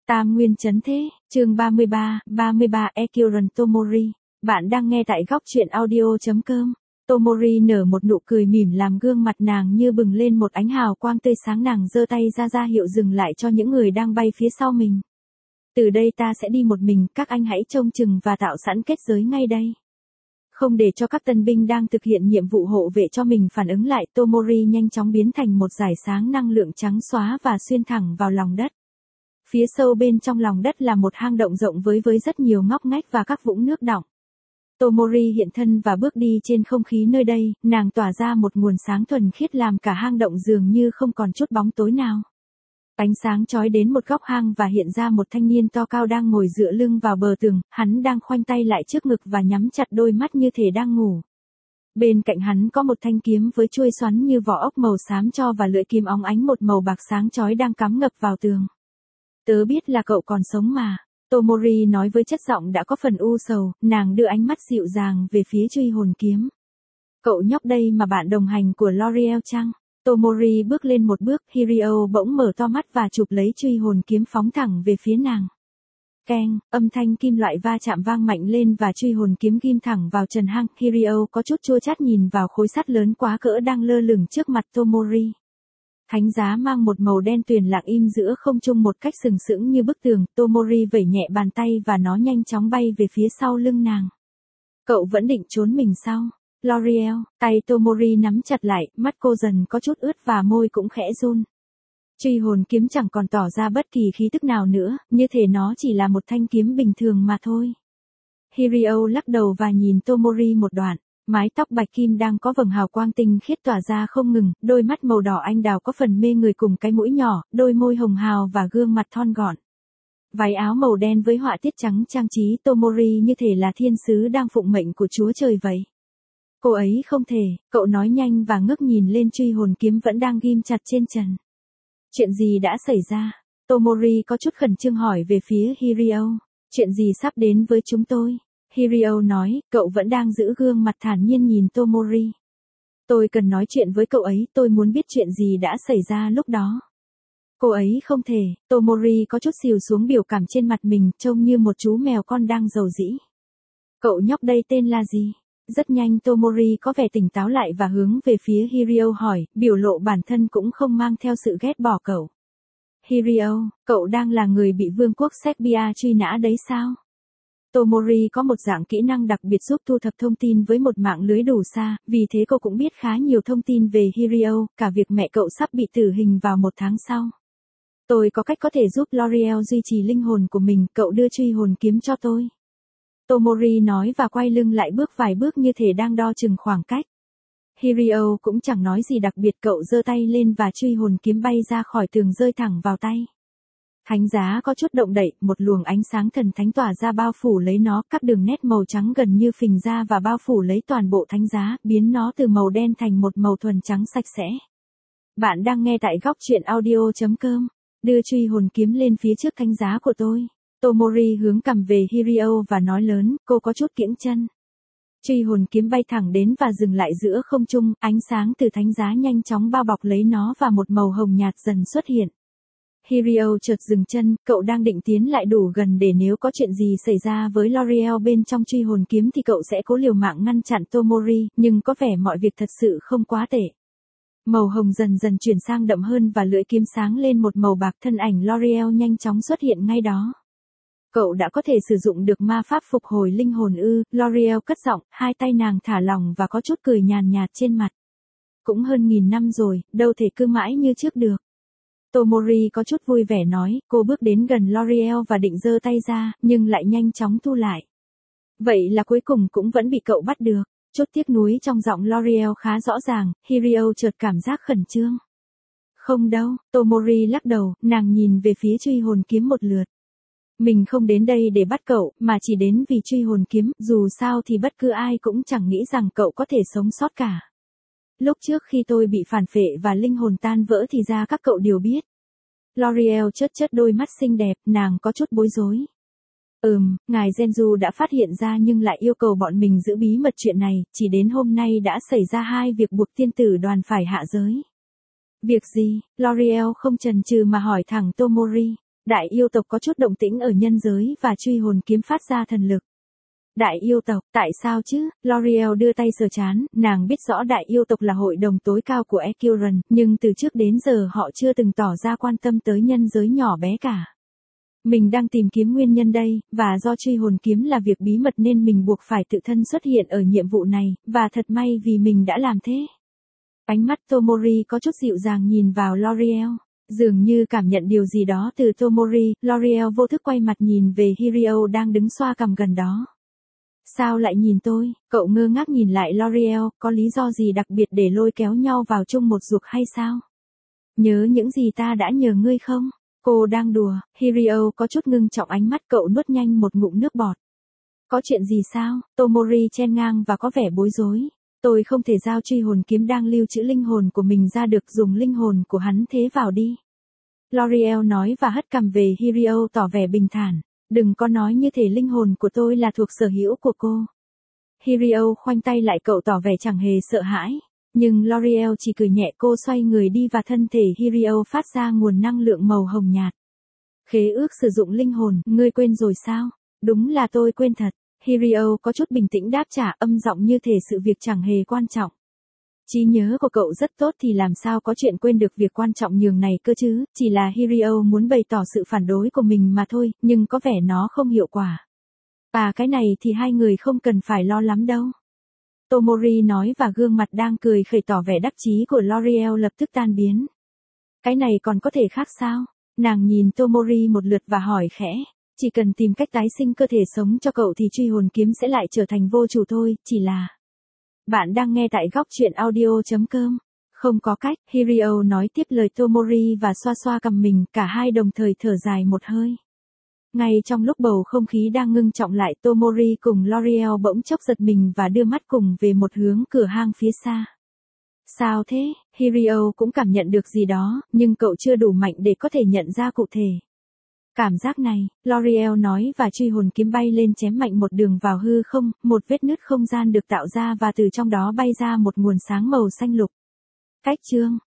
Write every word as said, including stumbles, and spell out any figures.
Tam Nguyên Chấn Thế, chương ba mươi ba, ba mươi ba Ekiran Tomori. Bạn đang nghe tại góc truyện audio chấm com. Tomori nở một nụ cười mỉm làm gương mặt nàng như bừng lên một ánh hào quang tươi sáng, nàng giơ tay ra ra hiệu dừng lại cho những người đang bay phía sau mình. Từ đây ta sẽ đi một mình, các anh hãy trông chừng và tạo sẵn kết giới ngay đây. Không để cho các tân binh đang thực hiện nhiệm vụ hộ vệ cho mình phản ứng lại, Tomori nhanh chóng biến thành một dải sáng năng lượng trắng xóa và xuyên thẳng vào lòng đất. Phía sâu bên trong lòng đất là một hang động rộng với với rất nhiều ngóc ngách và các vũng nước đọng. Tomori hiện thân và bước đi trên không khí nơi đây, nàng tỏa ra một nguồn sáng thuần khiết làm cả hang động dường như không còn chút bóng tối nào. Ánh sáng chói đến một góc hang và hiện ra một thanh niên to cao đang ngồi dựa lưng vào bờ tường, hắn đang khoanh tay lại trước ngực và nhắm chặt đôi mắt như thể đang ngủ. Bên cạnh hắn có một thanh kiếm với chuôi xoắn như vỏ ốc màu xám tro và lưỡi kiếm óng ánh một màu bạc sáng chói đang cắm ngập vào tường. Tớ biết là cậu còn sống mà, Tomori nói với chất giọng đã có phần u sầu, nàng đưa ánh mắt dịu dàng về phía truy hồn kiếm. Cậu nhóc đây mà bạn đồng hành của L'Oreal chăng? Tomori bước lên một bước, Hirio bỗng mở to mắt và chụp lấy truy hồn kiếm phóng thẳng về phía nàng. Keng, âm thanh kim loại va chạm vang mạnh lên và truy hồn kiếm ghim thẳng vào trần hang. Hirio có chút chua chát nhìn vào khối sắt lớn quá cỡ đang lơ lửng trước mặt Tomori. Thánh giá mang một màu đen tuyền lặng im giữa không trung một cách sừng sững như bức tường. Tomori vẩy nhẹ bàn tay và nó nhanh chóng bay về phía sau lưng nàng. Cậu vẫn định trốn mình sao? L'Oreal, tay Tomori nắm chặt lại, mắt cô dần có chút ướt và môi cũng khẽ run. Truy hồn kiếm chẳng còn tỏ ra bất kỳ khí tức nào nữa, như thể nó chỉ là một thanh kiếm bình thường mà thôi. Hirio lắc đầu và nhìn Tomori một đoạn. Mái tóc bạch kim đang có vầng hào quang tinh khiết tỏa ra không ngừng, đôi mắt màu đỏ anh đào có phần mê người cùng cái mũi nhỏ, đôi môi hồng hào và gương mặt thon gọn. Váy áo màu đen với họa tiết trắng trang trí Tomori như thể là thiên sứ đang phụng mệnh của Chúa Trời vậy. Cô ấy không thể, cậu nói nhanh và ngước nhìn lên truy hồn kiếm vẫn đang ghim chặt trên trần. Chuyện gì đã xảy ra? Tomori có chút khẩn trương hỏi về phía Hirio. Chuyện gì sắp đến với chúng tôi? Hirio nói, cậu vẫn đang giữ gương mặt thản nhiên nhìn Tomori. Tôi cần nói chuyện với cậu ấy, tôi muốn biết chuyện gì đã xảy ra lúc đó. Cô ấy không thể, Tomori có chút xìu xuống biểu cảm trên mặt mình, trông như một chú mèo con đang rầu rĩ. Cậu nhóc đây tên là gì? Rất nhanh Tomori có vẻ tỉnh táo lại và hướng về phía Hirio hỏi, biểu lộ bản thân cũng không mang theo sự ghét bỏ cậu. Hirio, cậu đang là người bị vương quốc Serbia truy nã đấy sao? Tomori có một dạng kỹ năng đặc biệt giúp thu thập thông tin với một mạng lưới đủ xa, vì thế cô cũng biết khá nhiều thông tin về Hirio, cả việc mẹ cậu sắp bị tử hình vào một tháng sau. Tôi có cách có thể giúp L'Oreal duy trì linh hồn của mình, cậu đưa truy hồn kiếm cho tôi. Tomori nói và quay lưng lại bước vài bước như thể đang đo chừng khoảng cách. Hirio cũng chẳng nói gì đặc biệt, cậu giơ tay lên và truy hồn kiếm bay ra khỏi tường rơi thẳng vào tay. Thánh giá có chút động đậy, một luồng ánh sáng thần thánh tỏa ra bao phủ lấy nó, các đường nét màu trắng gần như phình ra và bao phủ lấy toàn bộ thánh giá, biến nó từ màu đen thành một màu thuần trắng sạch sẽ. Bạn đang nghe tại góc truyện audio chấm com. Đưa truy hồn kiếm lên phía trước thánh giá của tôi. Tomori hướng cằm về Hirio và nói lớn, cô có chút kiễng chân. Truy hồn kiếm bay thẳng đến và dừng lại giữa không trung, ánh sáng từ thánh giá nhanh chóng bao bọc lấy nó và một màu hồng nhạt dần xuất hiện. Hirio chợt dừng chân, cậu đang định tiến lại đủ gần để nếu có chuyện gì xảy ra với L'Oreal bên trong truy hồn kiếm thì cậu sẽ cố liều mạng ngăn chặn Tomori, nhưng có vẻ mọi việc thật sự không quá tệ. Màu hồng dần dần chuyển sang đậm hơn và lưỡi kiếm sáng lên một màu bạc, thân ảnh L'Oreal nhanh chóng xuất hiện ngay đó. Cậu đã có thể sử dụng được ma pháp phục hồi linh hồn ư? L'Oreal cất giọng, hai tay nàng thả lỏng và có chút cười nhàn nhạt trên mặt. Cũng hơn nghìn năm rồi, đâu thể cứ mãi như trước được. Tomori có chút vui vẻ nói, cô bước đến gần L'Oreal và định giơ tay ra, nhưng lại nhanh chóng thu lại. Vậy là cuối cùng cũng vẫn bị cậu bắt được. Chút tiếc nuối trong giọng L'Oreal khá rõ ràng, Hirio chợt cảm giác khẩn trương. Không đâu, Tomori lắc đầu, nàng nhìn về phía truy hồn kiếm một lượt. Mình không đến đây để bắt cậu, mà chỉ đến vì truy hồn kiếm, dù sao thì bất cứ ai cũng chẳng nghĩ rằng cậu có thể sống sót cả. Lúc trước khi tôi bị phản phệ và linh hồn tan vỡ thì ra các cậu đều biết. L'Oreal chớp chớp đôi mắt xinh đẹp, nàng có chút bối rối. Ừm, ngài Genju đã phát hiện ra nhưng lại yêu cầu bọn mình giữ bí mật chuyện này, chỉ đến hôm nay đã xảy ra hai việc buộc tiên tử đoàn phải hạ giới. Việc gì? L'Oreal không chần chừ mà hỏi thẳng Tomori. Đại yêu tộc có chút động tĩnh ở nhân giới và truy hồn kiếm phát ra thần lực. Đại yêu tộc, tại sao chứ? L'Oreal đưa tay sờ chán, nàng biết rõ đại yêu tộc là hội đồng tối cao của Ekiran, nhưng từ trước đến giờ họ chưa từng tỏ ra quan tâm tới nhân giới nhỏ bé cả. Mình đang tìm kiếm nguyên nhân đây, và do truy hồn kiếm là việc bí mật nên mình buộc phải tự thân xuất hiện ở nhiệm vụ này, và thật may vì mình đã làm thế. Ánh mắt Tomori có chút dịu dàng nhìn vào L'Oreal. Dường như cảm nhận điều gì đó từ Tomori, L'Oreal vô thức quay mặt nhìn về Hirio đang đứng xoa cằm gần đó. Sao lại nhìn tôi? Cậu ngơ ngác nhìn lại L'Oreal, có lý do gì đặc biệt để lôi kéo nhau vào chung một ruột hay sao? Nhớ những gì ta đã nhờ ngươi không? Cô đang đùa, Hirio có chút ngưng trọng ánh mắt cậu nuốt nhanh một ngụm nước bọt. Có chuyện gì sao? Tomori chen ngang và có vẻ bối rối. Tôi không thể giao truy hồn kiếm đang lưu trữ linh hồn của mình ra được, dùng linh hồn của hắn thế vào đi. L'Oreal nói và hất cằm về Hirio tỏ vẻ bình thản. Đừng có nói như thể linh hồn của tôi là thuộc sở hữu của cô. Hirio khoanh tay lại, cậu tỏ vẻ chẳng hề sợ hãi. Nhưng L'Oreal chỉ cười nhẹ, cô xoay người đi và thân thể Hirio phát ra nguồn năng lượng màu hồng nhạt. Khế ước sử dụng linh hồn, ngươi quên rồi sao? Đúng là tôi quên thật. Hirio có chút bình tĩnh đáp trả, âm giọng như thể sự việc chẳng hề quan trọng. Trí nhớ của cậu rất tốt thì làm sao có chuyện quên được việc quan trọng nhường này cơ chứ, chỉ là Hirio muốn bày tỏ sự phản đối của mình mà thôi, nhưng có vẻ nó không hiệu quả. À, cái này thì hai người không cần phải lo lắm đâu. Tomori nói và gương mặt đang cười khẩy tỏ vẻ đắc chí của L'Oreal lập tức tan biến. Cái này còn có thể khác sao? Nàng nhìn Tomori một lượt và hỏi khẽ. Chỉ cần tìm cách tái sinh cơ thể sống cho cậu thì truy hồn kiếm sẽ lại trở thành vô chủ thôi, chỉ là... Bạn đang nghe tại góc truyện audio chấm com. Không có cách, Hirio nói tiếp lời Tomori và xoa xoa cằm mình, cả hai đồng thời thở dài một hơi. Ngay trong lúc bầu không khí đang ngưng trọng lại, Tomori cùng L'Oreal bỗng chốc giật mình và đưa mắt cùng về một hướng cửa hang phía xa. Sao thế? Hirio cũng cảm nhận được gì đó, nhưng cậu chưa đủ mạnh để có thể nhận ra cụ thể. Cảm giác này, L'Oreal nói và truy hồn kiếm bay lên chém mạnh một đường vào hư không, một vết nứt không gian được tạo ra và từ trong đó bay ra một nguồn sáng màu xanh lục. Cách chương